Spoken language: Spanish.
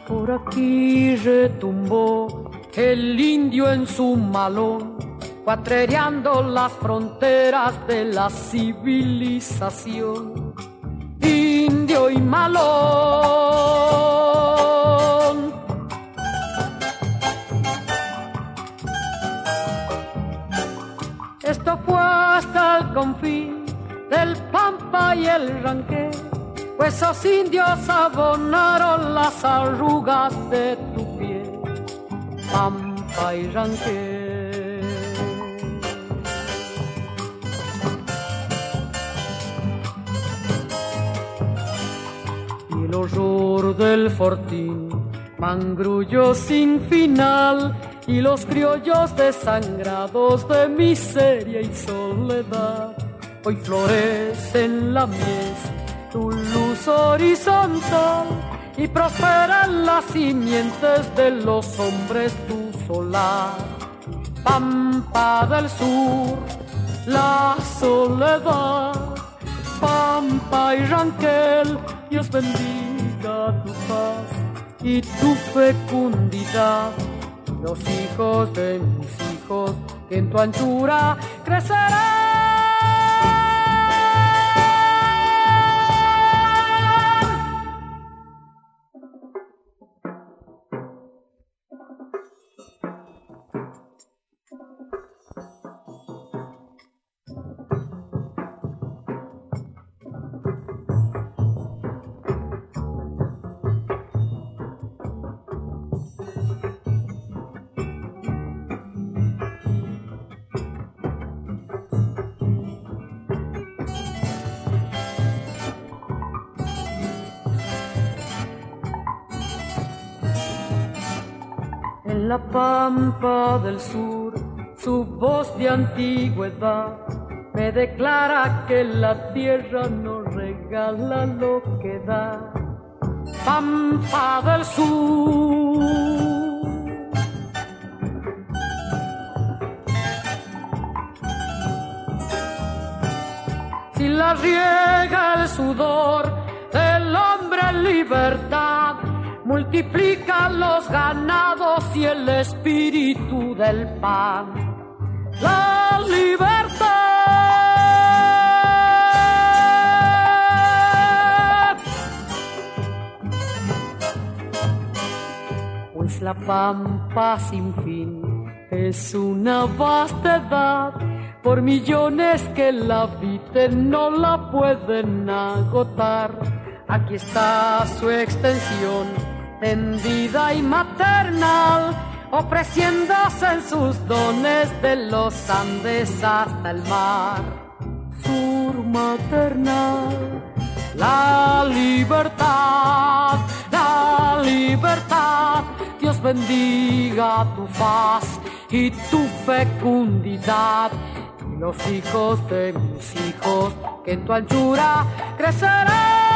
Por aquí retumbó el indio en su malón, cuatrereando las fronteras de la civilización. Indio y malón. Esto fue hasta el confín del Pampa y el Ranqué, pues esos indios abonaron las arrugas de tu piel, Pampa y Ranqué. Y el horror del fortín, mangrullo sin final, y los criollos desangrados de miseria y soledad, hoy florecen la mies, tu luz horizontal, y prosperan las simientes de los hombres tu solar. Pampa del sur, la soledad, Pampa y Ranquel, Dios bendiga tu paz y tu fecundidad. Los hijos de mis hijos que en tu anchura crecerán. En la Pampa del sur, su voz de antigüedad me declara que la tierra no regala lo que da. Pampa del sur. Si la riega el sudor del hombre en libertad, multiplica los ganados y el espíritu del pan. La libertad. Pues la Pampa sin fin es una vastedad, por millones que la habiten no la pueden agotar. Aquí está su extensión, tendida y maternal, ofreciéndose en sus dones de los Andes hasta el mar. Sur maternal, la libertad, Dios bendiga tu faz y tu fecundidad. Y los hijos de mis hijos que en tu anchura crecerán.